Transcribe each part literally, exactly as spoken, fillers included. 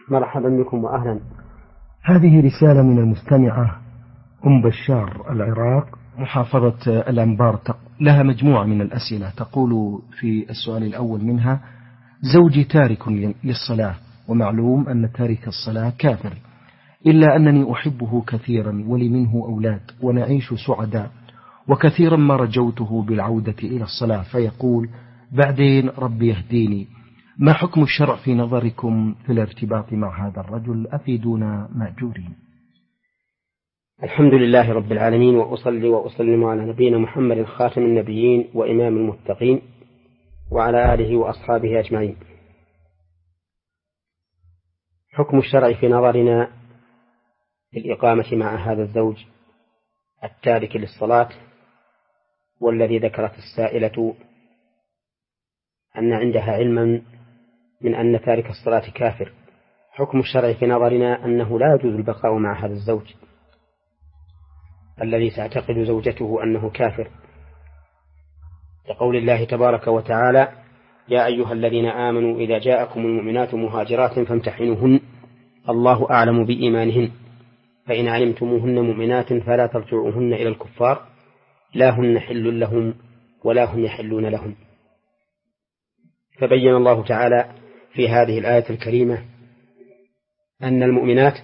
مرحبا بكم وأهلا. هذه رسالة من المستمعة أم بشار العراق، محافظة الأنبار، لها مجموعة من الأسئلة. تقول في السؤال الأول منها: زوجي تارك للصلاة، ومعلوم أن تارك الصلاة كافر، إلا أنني أحبه كثيرا ولي منه أولاد ونعيش سعداء، وكثيرا ما رجوته بالعودة إلى الصلاة فيقول بعدين ربي يهديني. ما حكم الشرع في نظركم في الارتباط مع هذا الرجل؟ أفيدونا مأجورين. الحمد لله رب العالمين، وأصلي وأسلم على نبينا محمد خاتم النبيين وإمام المتقين وعلى آله وأصحابه أجمعين. حكم الشرع في نظرنا في الإقامة مع هذا الزوج التارك للصلاة، والذي ذكرت السائلة أن عندها علما من أن تارك الصلاة كافر. حكم الشرع في نظرنا أنه لا يجوز البقاء مع هذا الزوج الذي تعتقد زوجته أنه كافر، لقول الله تبارك وتعالى: يا أيها الذين آمنوا إذا جاءكم المؤمنات مهاجرات فامتحنوهن الله أعلم بإيمانهن فإن علمتموهن مؤمنات فلا ترجعوهن إلى الكفار لا هن حل لهم ولا هم يحلون لهم. فبين الله تعالى في هذه الآية الكريمة أن المؤمنات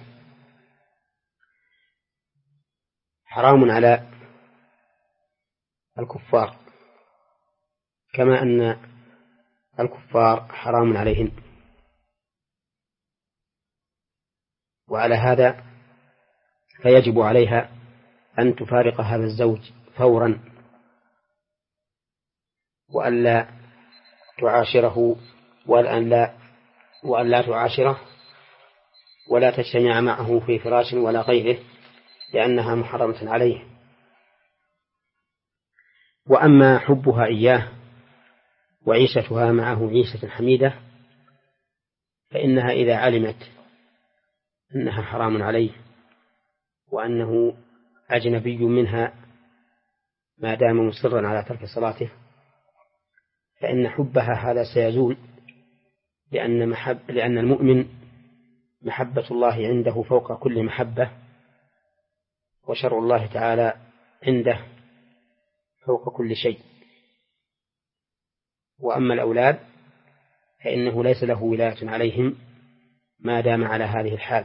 حرام على الكفار، كما أن الكفار حرام عليهن. وعلى هذا فيجب عليها أن تفارق هذا الزوج فورا، وأن لا تعاشره وأن لا, وأن لا تعاشره ولا تجتمع معه في فراش ولا غيره، لأنها محرمة عليه. وأما حبها إياه وعيشتها معه عيشة حميدة، فإنها إذا علمت أنها حرام عليه وأنه أجنبي منها ما دام مصرا على ترك صلاته، فإن حبها هذا سيزول، لأن, محب لأن المؤمن محبة الله عنده فوق كل محبة، وشرع الله تعالى عنده فوق كل شيء. وأما الأولاد فإنه ليس له ولاية عليهم ما دام على هذه الحال،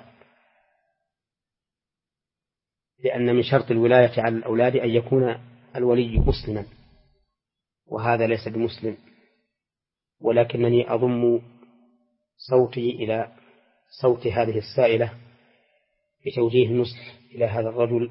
لأن من شرط الولاية على الأولاد أن يكون الولي مسلما، وهذا ليس بمسلم. ولكنني أضم صوتي إلى صوت هذه السائلة بتوجيه النصح إلى هذا الرجل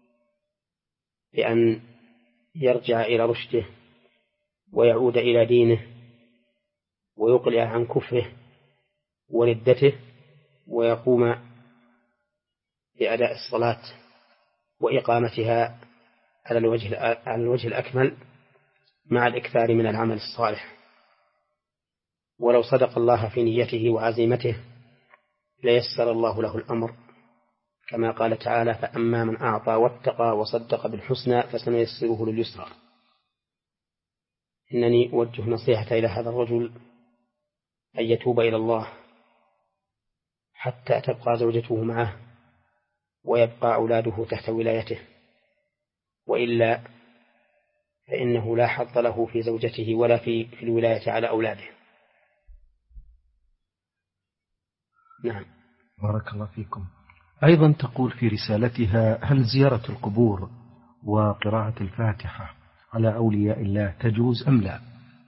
بأن يرجع إلى رشده ويعود إلى دينه ويقلع عن كفره وردته، ويقوم بأداء الصلاة وإقامتها على الوجه على الوجه الأكمل مع الإكثار من العمل الصالح. ولو صدق الله في نيته وعزيمته ليسر الله له الأمر، كما قال تعالى: فأما من أعطى واتقى وصدق بالحسنى فسنيسره لليسرى. إنني أوجه نصيحة إلى هذا الرجل أن يتوب إلى الله حتى تبقى زوجته معه ويبقى أولاده تحت ولايته، وإلا فإنه لا حظ له في زوجته ولا في, في الولاية على أولاده. نعم. بارك الله فيكم. أيضا تقول في رسالتها: هل زيارة القبور وقراءة الفاتحة على أولياء الله تجوز أم لا؟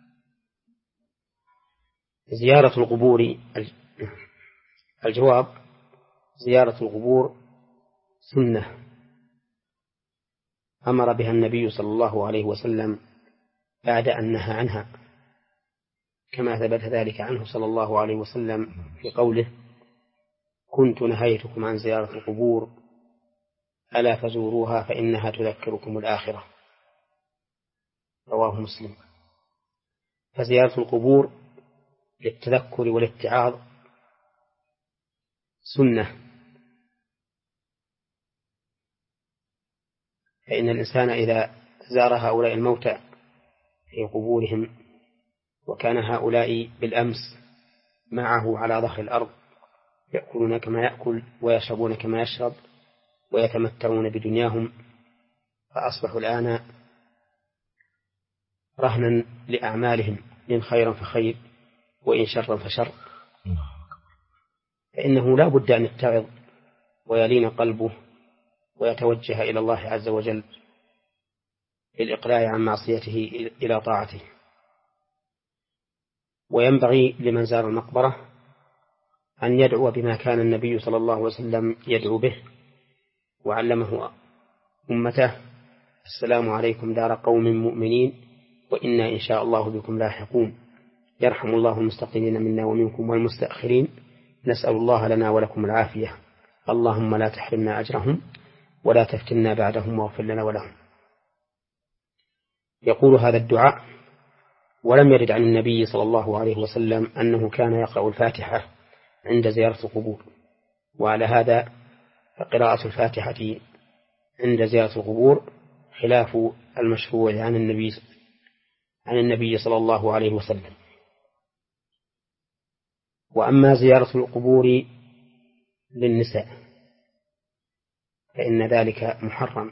زيارة القبور، الجواب: زيارة القبور سنة أمر بها النبي صلى الله عليه وسلم بعد أن نهى عنها، كما ثبت ذلك عنه صلى الله عليه وسلم في قوله: كنت نهيتكم عن زيارة القبور ألا فزوروها فإنها تذكركم الآخرة. رواه مسلم. فزيارة القبور للتذكر والاتعاظ سنة، فإن الإنسان إذا زار هؤلاء الموتى في قبورهم وكان هؤلاء بالأمس معه على ظهر الأرض يأكلون كما يأكل ويشربون كما يشرب ويتمتعون بدنياهم، فأصبحوا الآن رهنا لأعمالهم، إن خيرا فخير وإن شرا فشر. فإنه لا بد أن يتعظ ويلين قلبه ويتوجه إلى الله عز وجل للإقلاع عن معصيته إلى طاعته. وينبغي لمن زار المقبرة أن يدعو بما كان النبي صلى الله عليه وسلم يدعو به وعلمه أمته: السلام عليكم دار قوم مؤمنين وإنا إن شاء الله بكم لاحقون، يرحم الله المستقيمين منا ومنكم والمستأخرين، نسأل الله لنا ولكم العافية، اللهم لا تحرمنا أجرهم ولا تفتنا بعدهم واغفر لنا ولهم. يقول هذا الدعاء. ولم يرد عن النبي صلى الله عليه وسلم أنه كان يقرأ الفاتحة عند زيارة القبور، وعلى هذا فقراءة الفاتحة عند زيارة القبور خلاف المشروع عن النبي عن النبي صلى الله عليه وسلم. وأما زيارة القبور للنساء فإن ذلك محرم،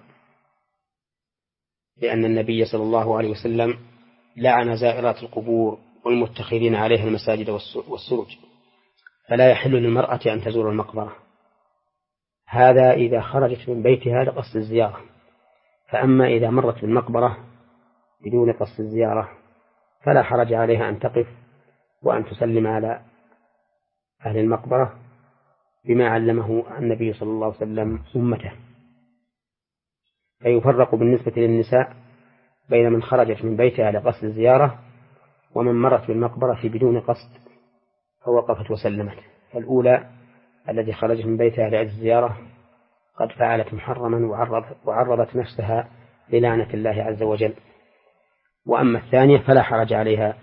لأن النبي صلى الله عليه وسلم لعن زائرات القبور والمتخذين عليها المساجد والسرج، فلا يحل للمرأة أن تزور المقبرة، هذا إذا خرجت من بيتها لقصد الزيارة. فأما إذا مرت بالمقبرة بدون قصد الزيارة فلا حرج عليها أن تقف وأن تسلم على أهل المقبرة بما علمه النبي صلى الله عليه وسلم أمته. فيفرق بالنسبة للنساء بين من خرجت من بيتها لقصد الزيارة ومن مرت بالمقبرة بدون قصد فوقفت وسلمت. فالأولى التي خرجت من بيتها لأجل الزيارة قد فعلت محرما وعرضت نفسها للعنة الله عز وجل. وأما الثانية فلا حرج عليها.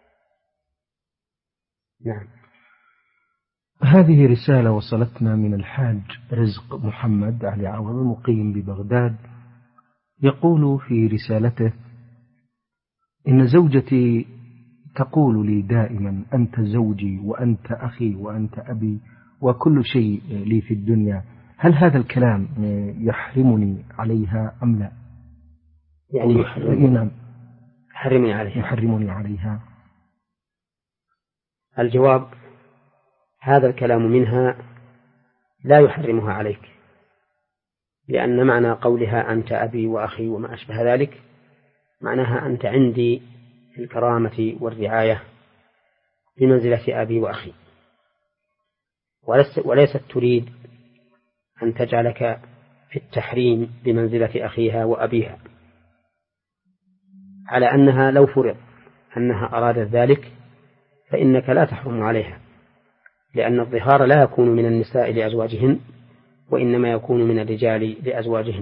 نعم. هذه رسالة وصلتنا من الحاج رزق محمد علي عوض المقيم ببغداد، يقول في رسالته: إن زوجتي تقول لي دائما: أنت زوجي وأنت أخي وأنت أبي وكل شيء لي في الدنيا، هل هذا الكلام يحرمني عليها أم لا؟ يعني يحرمني يحرمني عليها يحرمني عليها. الجواب: هذا الكلام منها لا يحرمها عليك، لأن معنى قولها أنت أبي وأخي وما أشبه ذلك معناها أنت عندي في الكرامة والرعاية بمنزلة أبي وأخي، وليست تريد أن تجعلك في التحريم بمنزلة أخيها وأبيها، على أنها لو فرض أنها أرادت ذلك فإنك لا تحرم عليها، لأن الظهار لا يكون من النساء لأزواجهن وإنما يكون من الرجال لأزواجهن.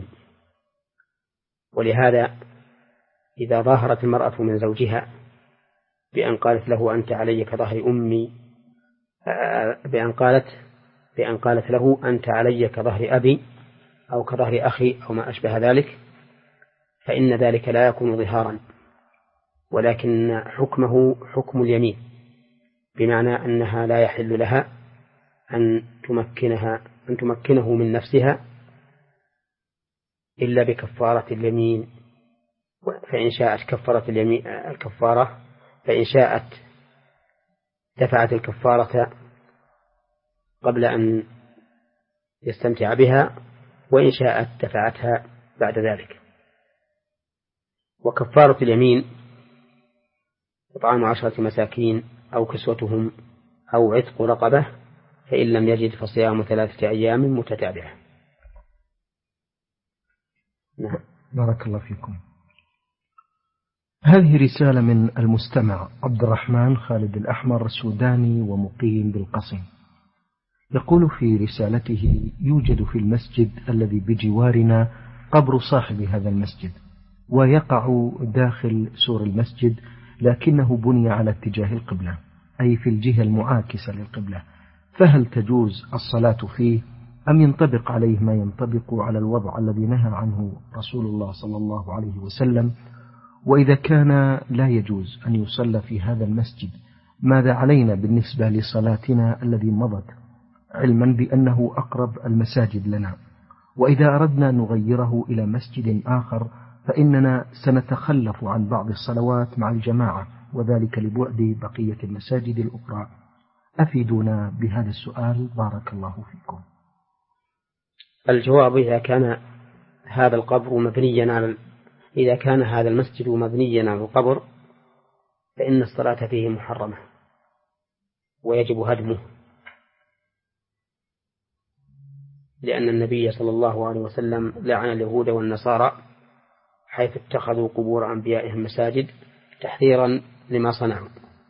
ولهذا إذا ظاهرت المرأة من زوجها بأن قالت له أنت علي كظهر أمي، بأن قالت بأن قالت له أنت علي كظهر أبي أو كظهر أخي أو ما أشبه ذلك، فإن ذلك لا يكون ظهارا، ولكن حكمه حكم اليمين، بمعنى أنها لا يحل لها أن تمكنها أن تمكنه من نفسها إلا بكفارة اليمين. فإن شاءت كفرت اليمين الكفارة، فإن شاءت دفعت الكفارة قبل أن يستمتع بها، وإن شاءت دفعتها بعد ذلك. وكفارة اليمين إطعام عشرة مساكين أو كسوتهم أو عتق رقبة، فإن لم يجد فصيام ثلاثة أيام متتابعة. نعم. بارك الله فيكم. هذه رسالة من المستمع عبد الرحمن خالد الأحمر السوداني ومقيم بالقصيم، يقول في رسالته: يوجد في المسجد الذي بجوارنا قبر صاحب هذا المسجد، ويقع داخل سور المسجد، لكنه بني على اتجاه القبلة، أي في الجهة المعاكسة للقبلة، فهل تجوز الصلاة فيه أم ينطبق عليه ما ينطبق على الوضع الذي نهى عنه رسول الله صلى الله عليه وسلم؟ وإذا كان لا يجوز أن يصلى في هذا المسجد، ماذا علينا بالنسبة لصلاتنا الذي مضت؟ علما بأنه أقرب المساجد لنا، وإذا أردنا أن نغيره إلى مسجد آخر فإننا سنتخلف عن بعض الصلوات مع الجماعة، وذلك لبعد بقية المساجد الأخرى. أفيدونا بهذا السؤال بارك الله فيكم. الجواب: إذا كان هذا القبر مبنيا على إذا كان هذا المسجد مبنيا على القبر فإن الصلاة فيه محرمة ويجب هدمه، لأن النبي صلى الله عليه وسلم لعن اليهود والنصارى حيث اتخذوا قبور أنبيائهم مساجد تحذيرا لما صنعوا.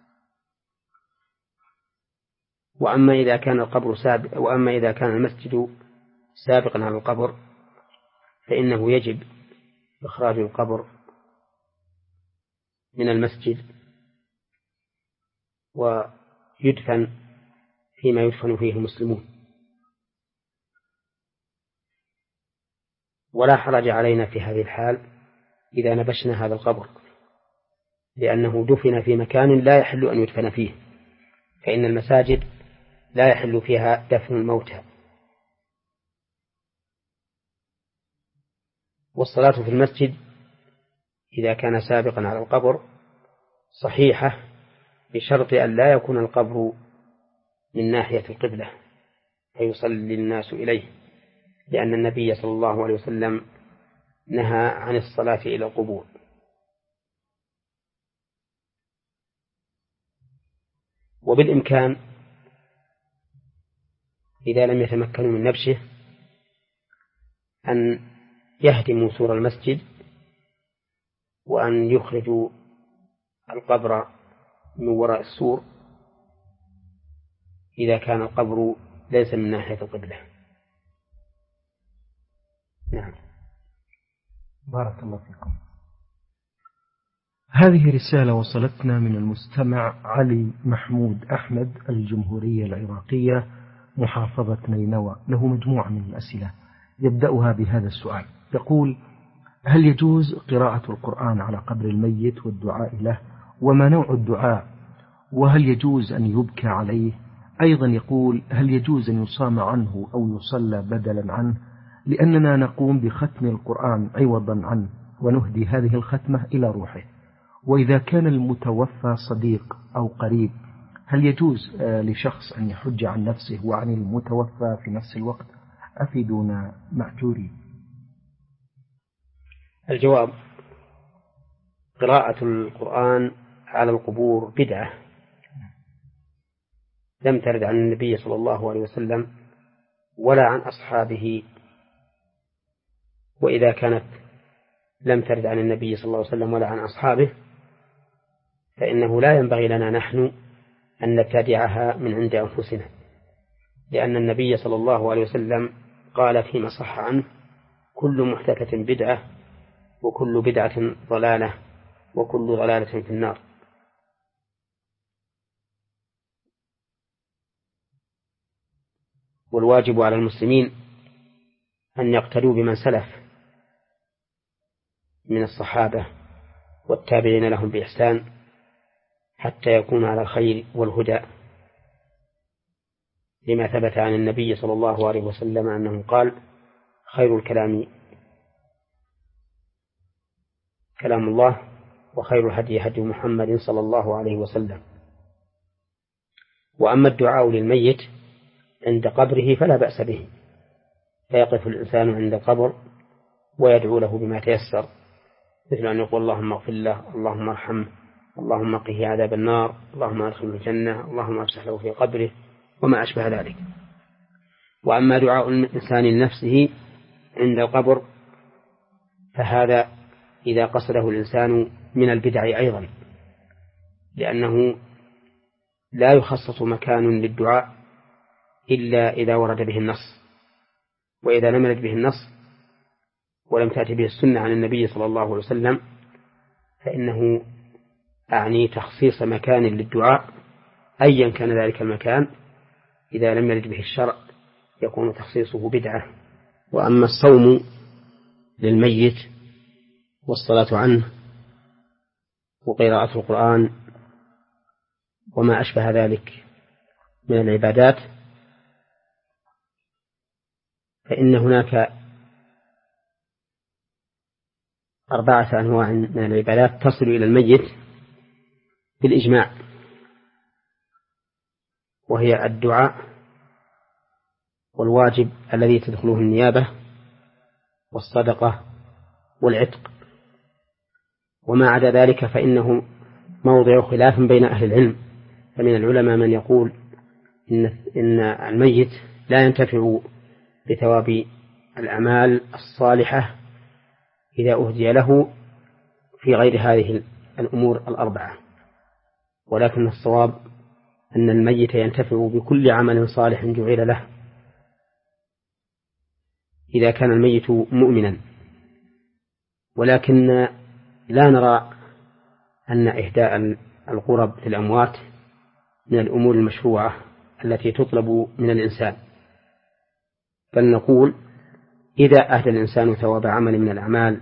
وأما إذا كان القبر سابق وأما إذا كان المسجد سابقا على القبر فإنه يجب إخراج القبر من المسجد ويدفن فيما يدفن فيه المسلمون، ولا حرج علينا في هذه الحال إذا نبشنا هذا القبر، لأنه دفن في مكان لا يحل أن يدفن فيه، فإن المساجد لا يحل فيها دفن الموتى. والصلاة في المسجد إذا كان سابقا على القبر صحيحة بشرط أن لا يكون القبر من ناحية القبلة فيصلي الناس إليه، لأن النبي صلى الله عليه وسلم نهى عن الصلاة إلى القبور. وبالإمكان إذا لم يتمكنوا من نبشه أن يهدموا سور المسجد وأن يخرجوا القبر من وراء السور إذا كان القبر ليس من ناحية القبلة. نعم. بارك الله فيكم. هذه رسالة وصلتنا من المستمع علي محمود أحمد، الجمهورية العراقية، محافظة نينوى، له مجموعة من الأسئلة يبدأها بهذا السؤال. يقول: هل يجوز قراءة القرآن على قبر الميت والدعاء له؟ وما نوع الدعاء؟ وهل يجوز أن يبكى عليه؟ أيضا يقول: هل يجوز أن يصام عنه أو يصلى بدلا عنه؟ لأننا نقوم بختم القرآن عوضا عنه ونهدي هذه الختمة إلى روحه. وإذا كان المتوفى صديق أو قريب هل يجوز لشخص أن يحج عن نفسه وعن المتوفى في نفس الوقت؟ أفيدونا مأجورين. الجواب: قراءة القرآن على القبور بدعة لم ترد عن النبي صلى الله عليه وسلم ولا عن أصحابه، وإذا كانت لم ترد عن النبي صلى الله عليه وسلم ولا عن أصحابه فإنه لا ينبغي لنا نحن أن نبتدعها من عند أنفسنا، لأن النبي صلى الله عليه وسلم قال فيما صح عنه: كل محدثة بدعة وكل بدعة ضلالة وكل ضلالة في النار. والواجب على المسلمين أن يقتدوا بمن سلف من الصحابة والتابعين لهم بإحسان حتى يكون على الخير والهدى، لما ثبت عن النبي صلى الله عليه وسلم أنه قال: خير الكلام كلام الله وخير الهدي هدي محمد صلى الله عليه وسلم. وأما الدعاء للميت عند قبره فلا بأس به، فيقف الإنسان عند القبر ويدعو له بما تيسر، مثل أن يقول: اللهم اغفر له، اللهم ارحمه، اللهم قه عذاب النار، اللهم ادخله الجنة، اللهم افسح له في قبره، وما أشبه ذلك. وأما دعاء الإنسان لنفسه عند القبر فهذا إذا قصده الإنسان من البدع أيضا، لأنه لا يخصص مكان للدعاء إلا إذا ورد به النص، وإذا لم يرد به النص ولم تأتي به السنة عن النبي صلى الله عليه وسلم فإنه أعني تخصيص مكان للدعاء أيا كان ذلك المكان، إذا لم يرد به الشرع يكون تخصيصه بدعة. وأما الصوم للميت والصلاة عنه وقراءة القرآن وما أشبه ذلك من العبادات فإن هناك أربعة أنواع من العبادات تصل إلى الميت بالإجماع، وهي الدعاء، والواجب الذي تدخله النيابة، والصدقة، والعتق. وما عدا ذلك فإنه موضع خلاف بين أهل العلم، فمن العلماء من يقول إن, إن الميت لا ينتفع بثواب الأعمال الصالحة إذا أهدي له في غير هذه الأمور الأربعة، ولكن الصواب أن الميت ينتفع بكل عمل صالح جعل له إذا كان الميت مؤمنا. ولكن لا نرى أن إهداء القرب للأموات من الأمور المشروعة التي تطلب من الإنسان، بل نقول إذا أهدى الإنسان ثواب عمل من الأعمال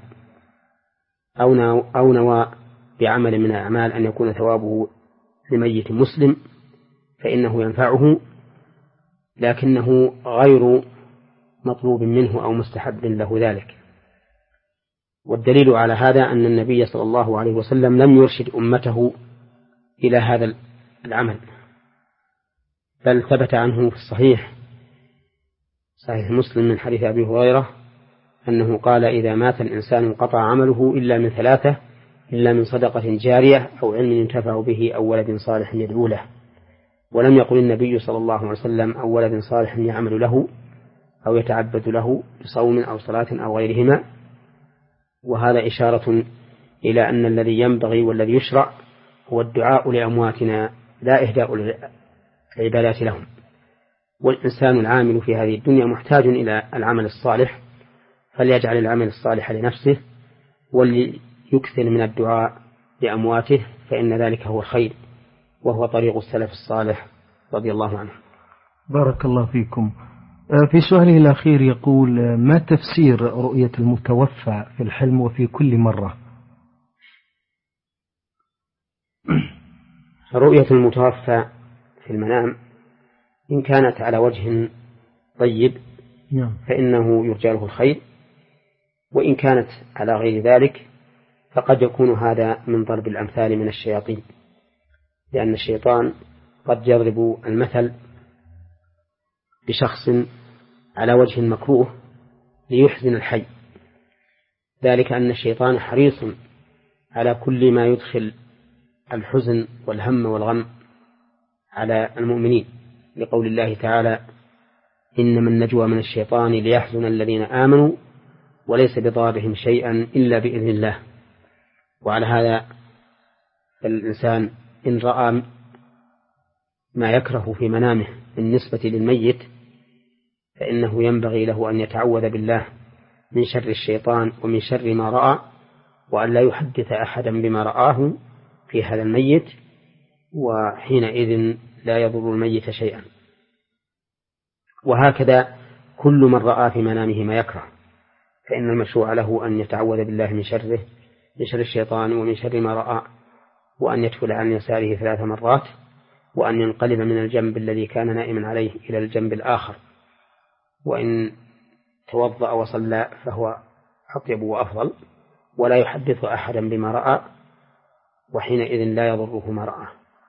أو نوى بعمل من الأعمال أن يكون ثوابه لميت مسلم فإنه ينفعه، لكنه غير مطلوب منه أو مستحب له ذلك. والدليل على هذا أن النبي صلى الله عليه وسلم لم يرشد أمته إلى هذا العمل، بل ثبت عنه في الصحيح صحيح مسلم من حديث أبي هريرة أنه قال: إذا مات الإنسان انقطع عمله إلا من ثلاثة، إلا من صدقة جارية أو علم ينتفع به أو ولد صالح يدعو له. ولم يقل النبي صلى الله عليه وسلم أو ولد صالح يعمل له أو يتعبد له بصوم أو صلاة أو غيرهما. وهذا إشارة إلى أن الذي ينبغي والذي يشرع هو الدعاء لأمواتنا لا إهداء العبادات لهم. والإنسان العامل في هذه الدنيا محتاج إلى العمل الصالح، فليجعل العمل الصالح لنفسه وليكثر من الدعاء لأمواته، فإن ذلك هو الخير وهو طريق السلف الصالح رضي الله عنه. بارك الله فيكم. في سؤاله الأخير يقول: ما تفسير رؤية المتوفى في الحلم وفي كل مرة؟ رؤية المتوفى في المنام إن كانت على وجه طيب فإنه يرجى له الخير، وإن كانت على غير ذلك فقد يكون هذا من ضرب الأمثال من الشياطين، لأن الشيطان قد يضرب المثل بشخص على وجه مكروه ليحزن الحي، ذلك أن الشيطان حريص على كل ما يدخل الحزن والهم والغم على المؤمنين، لقول الله تعالى: إنما النجوى من الشيطان ليحزن الذين آمنوا وليس بضارهم شيئا إلا بإذن الله. وعلى هذا الإنسان إن رأى ما يكره في منامه بالنسبة للميت فإنه ينبغي له أن يتعوذ بالله من شر الشيطان ومن شر ما رأى، وأن لا يحدث أحدا بما رآه في هذا الميت، وحينئذ لا يضر الميت شيئا. وهكذا كل من رأى في منامه ما يكره فإن المشروع له أن يتعوذ بالله من شره من شر الشيطان ومن شر ما رأى، وأن يدخل عن يساره ثلاث مرات، وأن ينقلب من الجنب الذي كان نائما عليه إلى الجنب الآخر، وإن توضأ وصلى فهو أطيب وأفضل، ولا يحدث أحدا بما رأى، وحينئذ لا يضره ما رأى.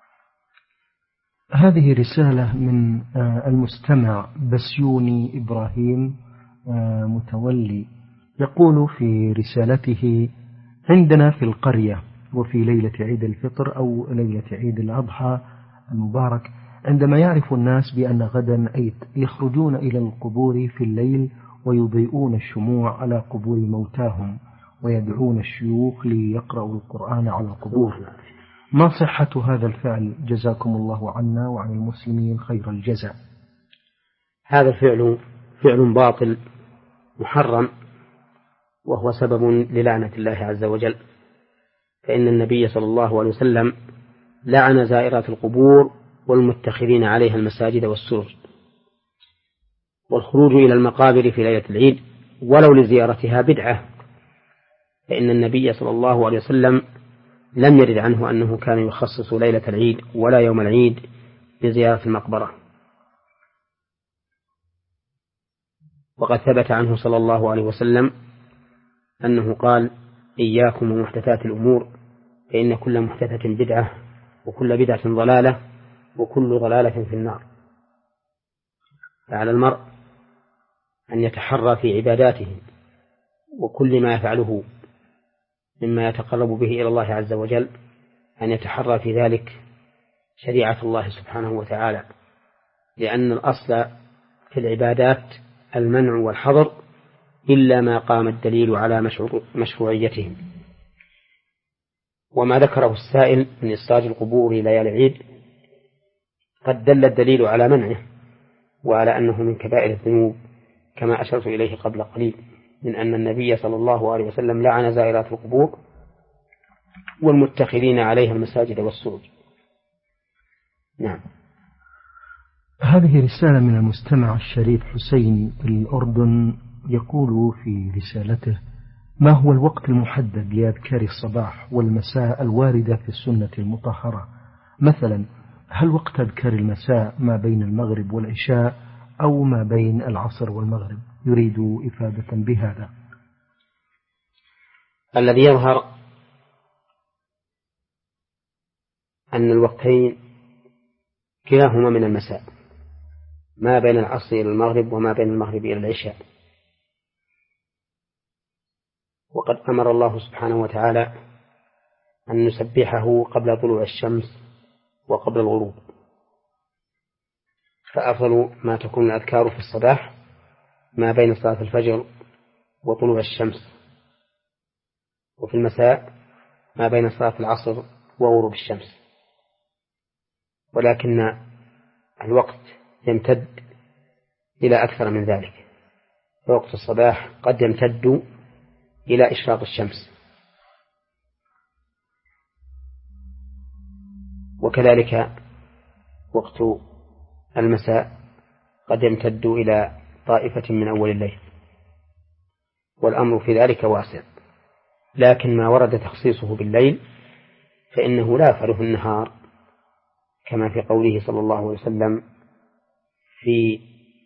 هذه رسالة من المستمع بسيوني إبراهيم متولي، يقول في رسالته: عندنا في القرية وفي ليلة عيد الفطر أو ليلة عيد الأضحى المبارك، عندما يعرف الناس بأن غدا عيد يخرجون إلى القبور في الليل ويضيئون الشموع على قبور موتاهم ويدعون الشيوخ ليقرأوا القرآن على القبور. ما صحة هذا الفعل؟ جزاكم الله عنا وعن المسلمين خير الجزاء. هذا الفعل فعل باطل محرم، وهو سبب للعنة الله عز وجل، فإن النبي صلى الله عليه وسلم لعن زائرات القبور والمتخذين عليها المساجد والسرج. والخروج إلى المقابر في ليلة العيد ولو لزيارتها بدعة، فإن النبي صلى الله عليه وسلم لم يرد عنه أنه كان يخصص ليلة العيد ولا يوم العيد لزيارة المقبرة. وقد ثبت عنه صلى الله عليه وسلم أنه قال: إياكم ومحدثات الأمور، فإن كل محدثة بدعة، وكل بدعة ضلالة، وكل ضلالة في النار. فعلى المرء أن يتحرى في عباداته وكل ما يفعله مما يتقرب به إلى الله عز وجل، أن يتحرى في ذلك شريعة الله سبحانه وتعالى، لأن الأصل في العبادات المنع والحظر إلا ما قام الدليل على مشروعيتهم. وما ذكره السائل من إسراج القبور ليالي العيد قد دل الدليل على منعه، وعلى أنه من كبائر الذنوب، كما أشرت إليه قبل قليل من أن النبي صلى الله عليه وسلم لعن زائرات القبور والمتخذين عليها المساجد والسرج. نعم. هذه رسالة من المستمع الشريف حسين في الأردن، يقول في رسالته: ما هو الوقت المحدد لأذكار الصباح والمساء الواردة في السنة المطهرة؟ مثلا هل وقت أذكار المساء ما بين المغرب والعشاء أو ما بين العصر والمغرب؟ يريد إفادة بهذا. الذي يظهر أن الوقتين كلاهما من المساء، ما بين العصر إلى المغرب وما بين المغرب إلى العشاء. وقد أمر الله سبحانه وتعالى أن نسبحه قبل طلوع الشمس وقبل الغروب، فأفضل ما تكون الأذكار في الصباح ما بين صلاة الفجر وطلوع الشمس، وفي المساء ما بين صلاة العصر وغروب الشمس. ولكن الوقت يمتد إلى أكثر من ذلك، وقت الصباح قد يمتد إلى إشراق الشمس، وكذلك وقت المساء قد يمتد إلى طائفة من أول الليل، والأمر في ذلك واسع. لكن ما ورد تخصيصه بالليل فإنه لا يفعله النهار، كما في قوله صلى الله عليه وسلم في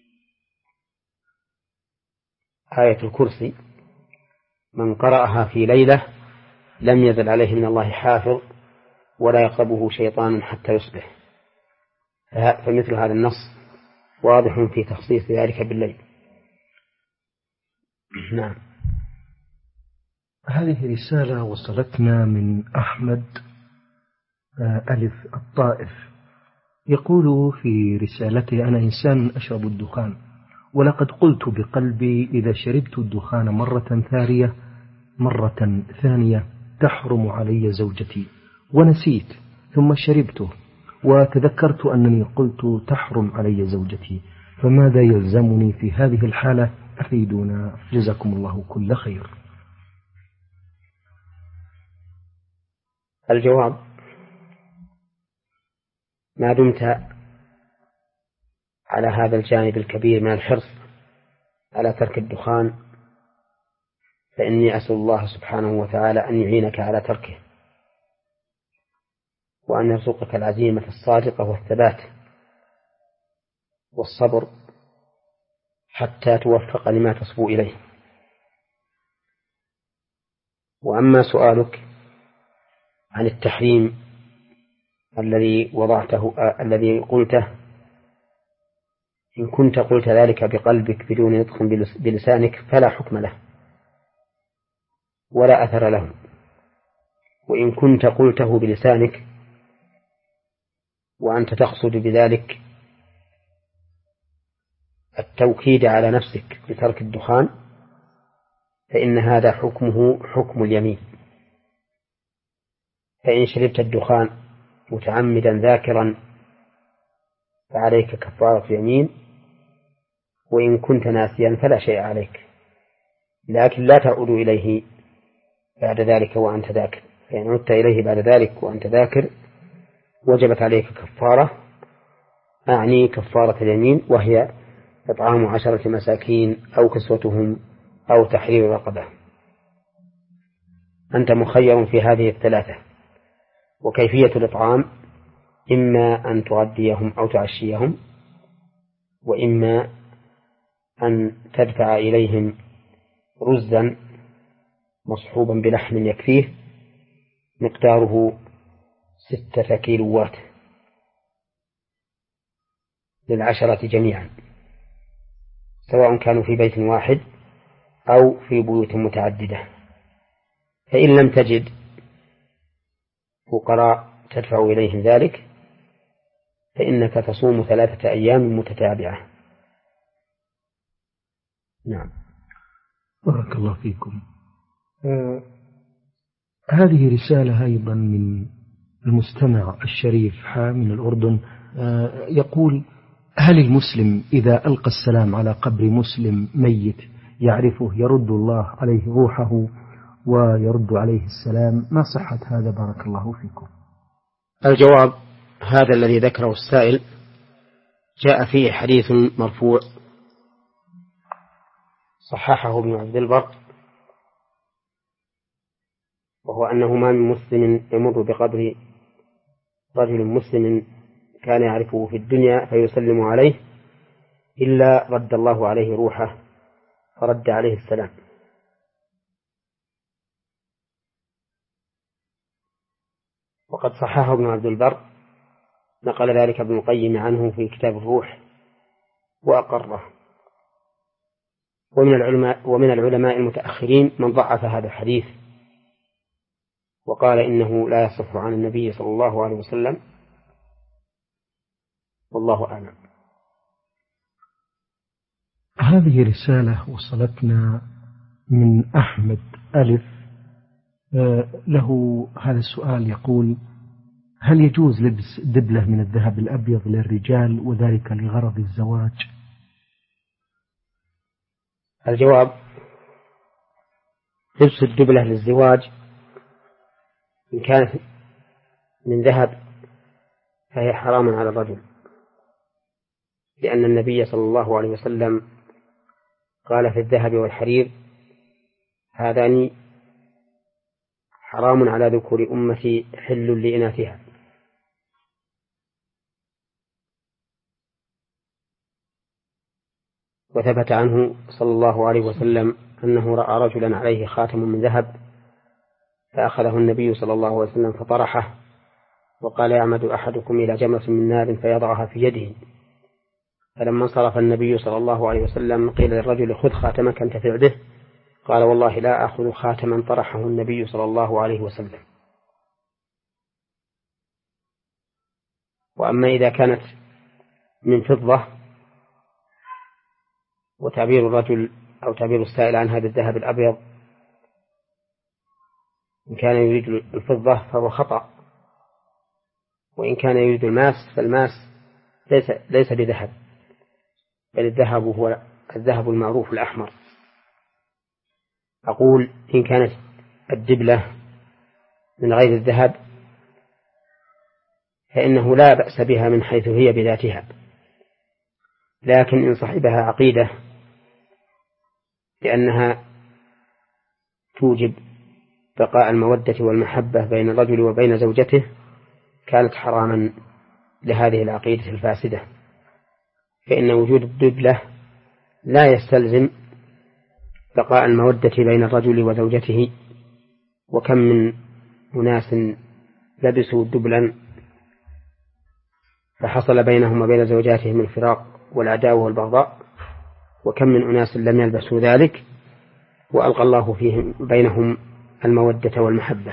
آية الكرسي: من قرأها في ليلة لم يزل عليه من الله حافظ ولا يقربه شيطان حتى يصبح. فمثل هذا النص واضح في تخصيص ذلك بالليل. نعم. هذه رسالة وصلتنا من أحمد ألف الطائف، يقول في رسالته: أنا إنسان أشرب الدخان، ولقد قلت بقلبي إذا شربت الدخان مرة ثانية مرة ثانية تحرم علي زوجتي، ونسيت ثم شربته وتذكرت أنني قلت تحرم علي زوجتي، فماذا يلزمني في هذه الحالة؟ أفيدونا جزاكم الله كل خير. الجواب: ما دمت على هذا الجانب الكبير من الحرص على ترك الدخان فإني أسأل الله سبحانه وتعالى أن يعينك على تركه، وأن يرزقك العزيمة الصادقة والثبات والصبر حتى توفق لما تصبو إليه. وأما سؤالك عن التحريم الذي وضعته آه الذي قلته، إن كنت قلت ذلك بقلبك بدون نطق بلسانك فلا حكم له ولا أثر له، وإن كنت قلته بلسانك وأنت تقصد بذلك التوكيد على نفسك بترك الدخان فإن هذا حكمه حكم اليمين. فإن شربت الدخان متعمدا ذاكرا فعليك كفارة يمين، وإن كنت ناسيا فلا شيء عليك، لكن لا تعود إليه بعد ذلك وأنت ذاكر. فإن عدت إليه بعد ذلك وأنت ذاكر وجبت عليك كفارة، أعني كفارة اليمين، وهي إطعام عشرة مساكين أو كسوتهم أو تحرير رقبة. أنت مخير في هذه الثلاثة، وكيفية الإطعام إما أن تغديهم أو تعشيهم، وإما أن تدفع إليهم رزا مصحوبا بلحم يكفيه مقداره ستة كيلوات للعشرة جميعا، سواء كانوا في بيت واحد أو في بيوت متعددة. فإن لم تجد فقراء تدفع إليهم ذلك فإنك تصوم ثلاثة أيام متتابعة. نعم. بارك الله فيكم. آه هذه رسالة أيضا من المستمع الشريف حا من الأردن. آه يقول: هل المسلم إذا ألقى السلام على قبر مسلم ميت يعرفه يرد الله عليه روحه ويرد عليه السلام؟ ما صحة هذا بارك الله فيكم؟ الجواب: هذا الذي ذكره السائل جاء فيه حديث مرفوع صححه ابن عبد البر، وهو أنه ما من مسلم يمر بقبر رجل مسلم كان يعرفه في الدنيا فيسلم عليه إلا رد الله عليه روحه فرد عليه السلام. وقد صححه ابن عبد البر، نقل ذلك ابن القيم عنه في كتاب الروح وأقره. ومن العلماء ومن العلماء المتأخرين من ضعف هذا الحديث وقال إنه لا يصح عن النبي صلى الله عليه وسلم، والله أعلم. هذه رسالة وصلتنا من أحمد ألف، له هذا السؤال يقول: هل يجوز لبس دبلة من الذهب الأبيض للرجال وذلك لغرض الزواج؟ الجواب: لبس الدبلة للزواج إن كانت من ذهب فهي حرام على الرجل، لأن النبي صلى الله عليه وسلم قال في الذهب والحرير: هذان حرام على ذكور أمتي حل لإناثها. وثبت عنه صلى الله عليه وسلم أنه رأى رجلا عليه خاتم من ذهب فأخذه النبي صلى الله عليه وسلم فطرحه وقال: يعمد أحدكم إلى جمرة من نار فيضعها في يده. فلما انصرف النبي صلى الله عليه وسلم قيل للرجل: خذ خاتمك انتفع به. قال: والله لا أخذ خاتما طرحه النبي صلى الله عليه وسلم. وأما إذا كانت من فضة، وتعبير الرجل أو تعبير السائل عن هذا الذهب الأبيض إن كان يريد الفضة فهو خطأ، وإن كان يريد الماس فالماس ليس, ليس بذهب، بل الذهب هو الذهب المعروف الأحمر. أقول: إن كانت الدبلة من غير الذهب فإنه لا بأس بها من حيث هي بذاتها، لكن إن صاحبها عقيدة لأنها توجب بقاء المودة والمحبة بين الرجل وبين زوجته كانت حراما لهذه العقيدة الفاسدة، فإن وجود الدبلة لا يستلزم بقاء المودة بين الرجل وزوجته. وكم من أناس لبسوا دبلا فحصل بينهم وبين زوجاتهم الفراق والعداوة والبغضاء، وكم من أناس لم يلبسوا ذلك وألقى الله فيهم بينهم المودة والمحبة.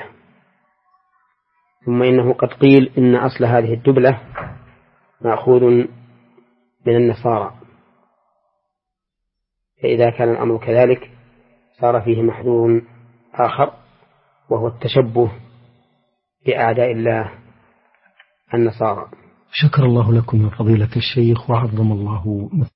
ثم إنه قد قيل إن أصل هذه الدبلة مأخوذ من النصارى، فإذا كان الأمر كذلك صار فيه محذور آخر وهو التشبه بأعداء الله النصارى. شكر الله لكم يا فضيلة الشيخ وعظم الله